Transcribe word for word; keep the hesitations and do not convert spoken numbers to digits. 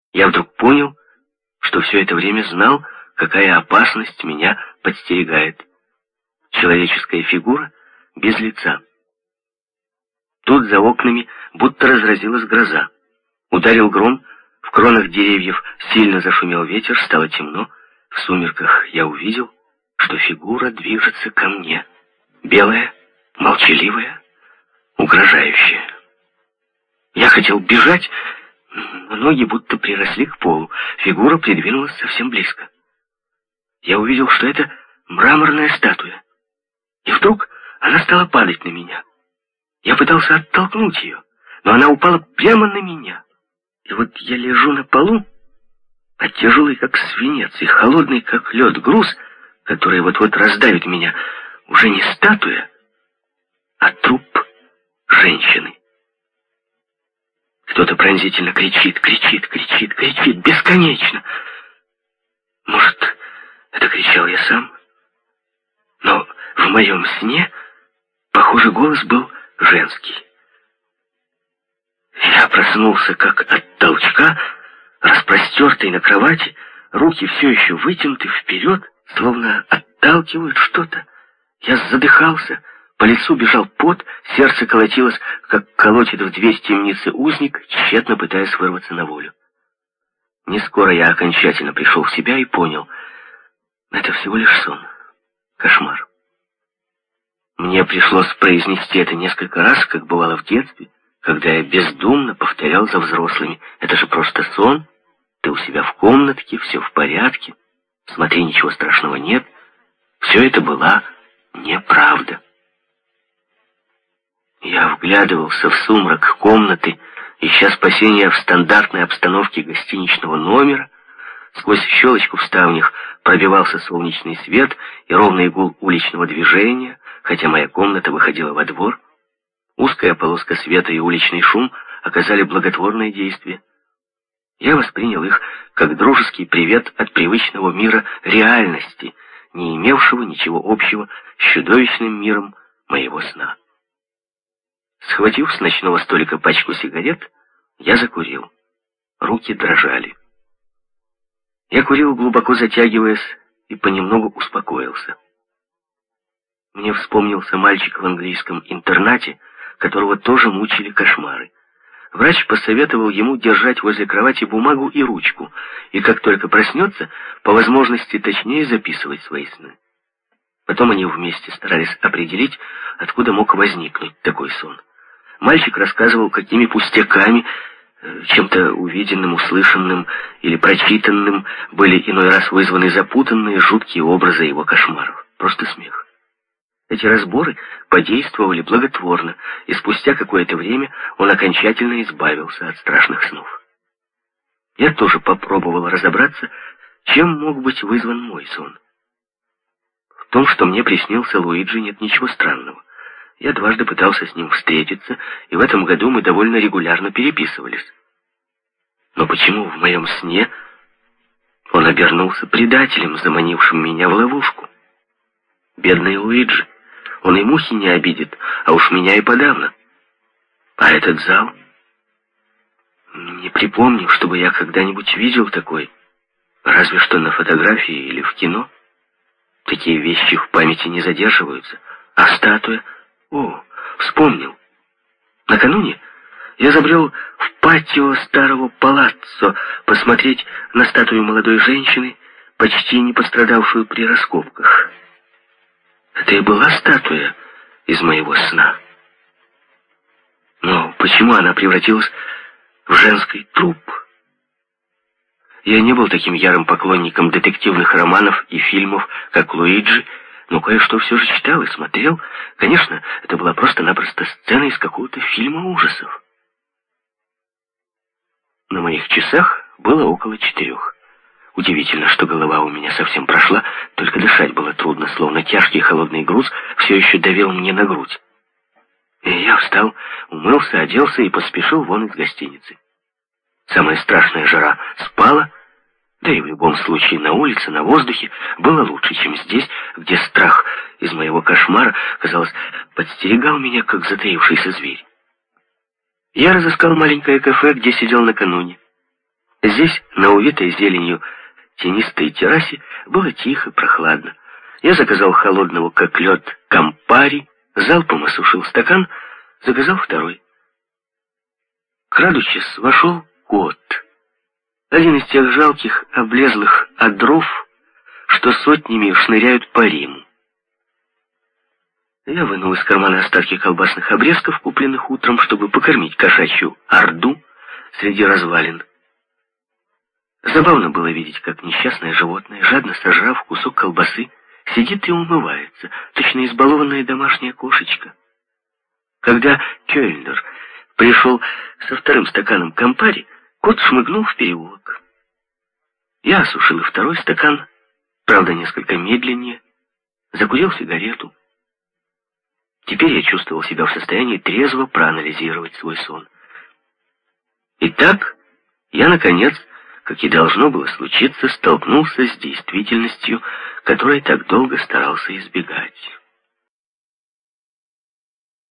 Я вдруг понял, что все это время знал, какая опасность меня подстерегает. Человеческая фигура без лица. Тут за окнами будто разразилась гроза. Ударил гром, в кронах деревьев сильно зашумел ветер, стало темно. В сумерках я увидел, что фигура движется ко мне. Белая, молчаливая, угрожающая. Я хотел бежать, но ноги будто приросли к полу. Фигура придвинулась совсем близко. Я увидел, что это мраморная статуя. И вдруг она стала падать на меня. Я пытался оттолкнуть ее, но она упала прямо на меня. И вот я лежу на полу, а тяжелый, как свинец, и холодный, как лед, груз, который вот-вот раздавит меня, уже не статуя, а труп женщины. Кто-то пронзительно кричит, кричит, кричит, кричит, бесконечно. Может, это кричал я сам? Но в моем сне, похоже, голос был женский. Я проснулся как от толчка, распростертый на кровати, руки все еще вытянуты вперед, словно отталкивают что-то. Я задыхался, по лицу бежал пот, сердце колотилось, как колотит в дверь темницы узник, тщетно пытаясь вырваться на волю. Не скоро я окончательно пришел в себя и понял, это всего лишь сон, кошмар. Мне пришлось произнести это несколько раз, как бывало в детстве, когда я бездумно повторял за взрослыми: это же просто сон, ты у себя в комнатке, все в порядке, смотри, ничего страшного нет. Все это была неправда. Я вглядывался в сумрак комнаты, ища спасения в стандартной обстановке гостиничного номера. Сквозь щелочку в ставнях пробивался солнечный свет и ровный гул уличного движения, хотя моя комната выходила во двор. Узкая полоска света и уличный шум оказали благотворное действие. Я воспринял их как дружеский привет от привычного мира реальности, не имевшего ничего общего с чудовищным миром моего сна. Схватив с ночного столика пачку сигарет, я закурил. Руки дрожали. Я курил, глубоко затягиваясь, и понемногу успокоился. Мне вспомнился мальчик в английском интернате, которого тоже мучили кошмары. Врач посоветовал ему держать возле кровати бумагу и ручку, и как только проснется, по возможности точнее записывать свои сны. Потом они вместе старались определить, откуда мог возникнуть такой сон. Мальчик рассказывал, какими пустяками, чем-то увиденным, услышанным или прочитанным были иной раз вызваны запутанные, жуткие образы его кошмаров. Просто смех. Эти разборы подействовали благотворно, и спустя какое-то время он окончательно избавился от страшных снов. Я тоже попробовал разобраться, чем мог быть вызван мой сон. В том, что мне приснился Луиджи, нет ничего странного. Я дважды пытался с ним встретиться, и в этом году мы довольно регулярно переписывались. Но почему в моем сне он обернулся предателем, заманившим меня в ловушку? Бедный Луиджи. Он и мухи не обидит, а уж меня и подавно. А этот зал? Не припомню, чтобы я когда-нибудь видел такой. Разве что на фотографии или в кино. Такие вещи в памяти не задерживаются. А статуя? О, вспомнил. Накануне я забрел в патио старого палаццо посмотреть на статую молодой женщины, почти не пострадавшую при раскопках. Это и была статуя из моего сна. Но почему она превратилась в женский труп? Я не был таким ярым поклонником детективных романов и фильмов, как Луиджи, но кое-что все же читал и смотрел. Конечно, это была просто-напросто сцена из какого-то фильма ужасов. На моих часах было около четырех. Удивительно, что голова у меня совсем прошла, только дышать было трудно, словно тяжкий холодный груз все еще давил мне на грудь. И я встал, умылся, оделся и поспешил вон из гостиницы. Самая страшная жара спала, да и в любом случае на улице, на воздухе было лучше, чем здесь, где страх из моего кошмара, казалось, подстерегал меня, как затаившийся зверь. Я разыскал маленькое кафе, где сидел накануне. Здесь, на увитой зеленью тенистой террасе, было тихо, прохладно. Я заказал холодного, как лед, кампари, залпом осушил стакан, заказал второй. Крадучись, вошел кот. Один из тех жалких, облезлых одров, что сотнями шныряют по Риму. Я вынул из кармана остатки колбасных обрезков, купленных утром, чтобы покормить кошачью орду среди развалин. Забавно было видеть, как несчастное животное, жадно сожрав кусок колбасы, сидит и умывается, точно избалованная домашняя кошечка. Когда Кёльнер пришел со вторым стаканом кампари, кот шмыгнул в переулок. Я осушил и второй стакан, правда, несколько медленнее, закурил сигарету. Теперь я чувствовал себя в состоянии трезво проанализировать свой сон. Итак, я, наконец, как и должно было случиться, столкнулся с действительностью, которой так долго старался избегать.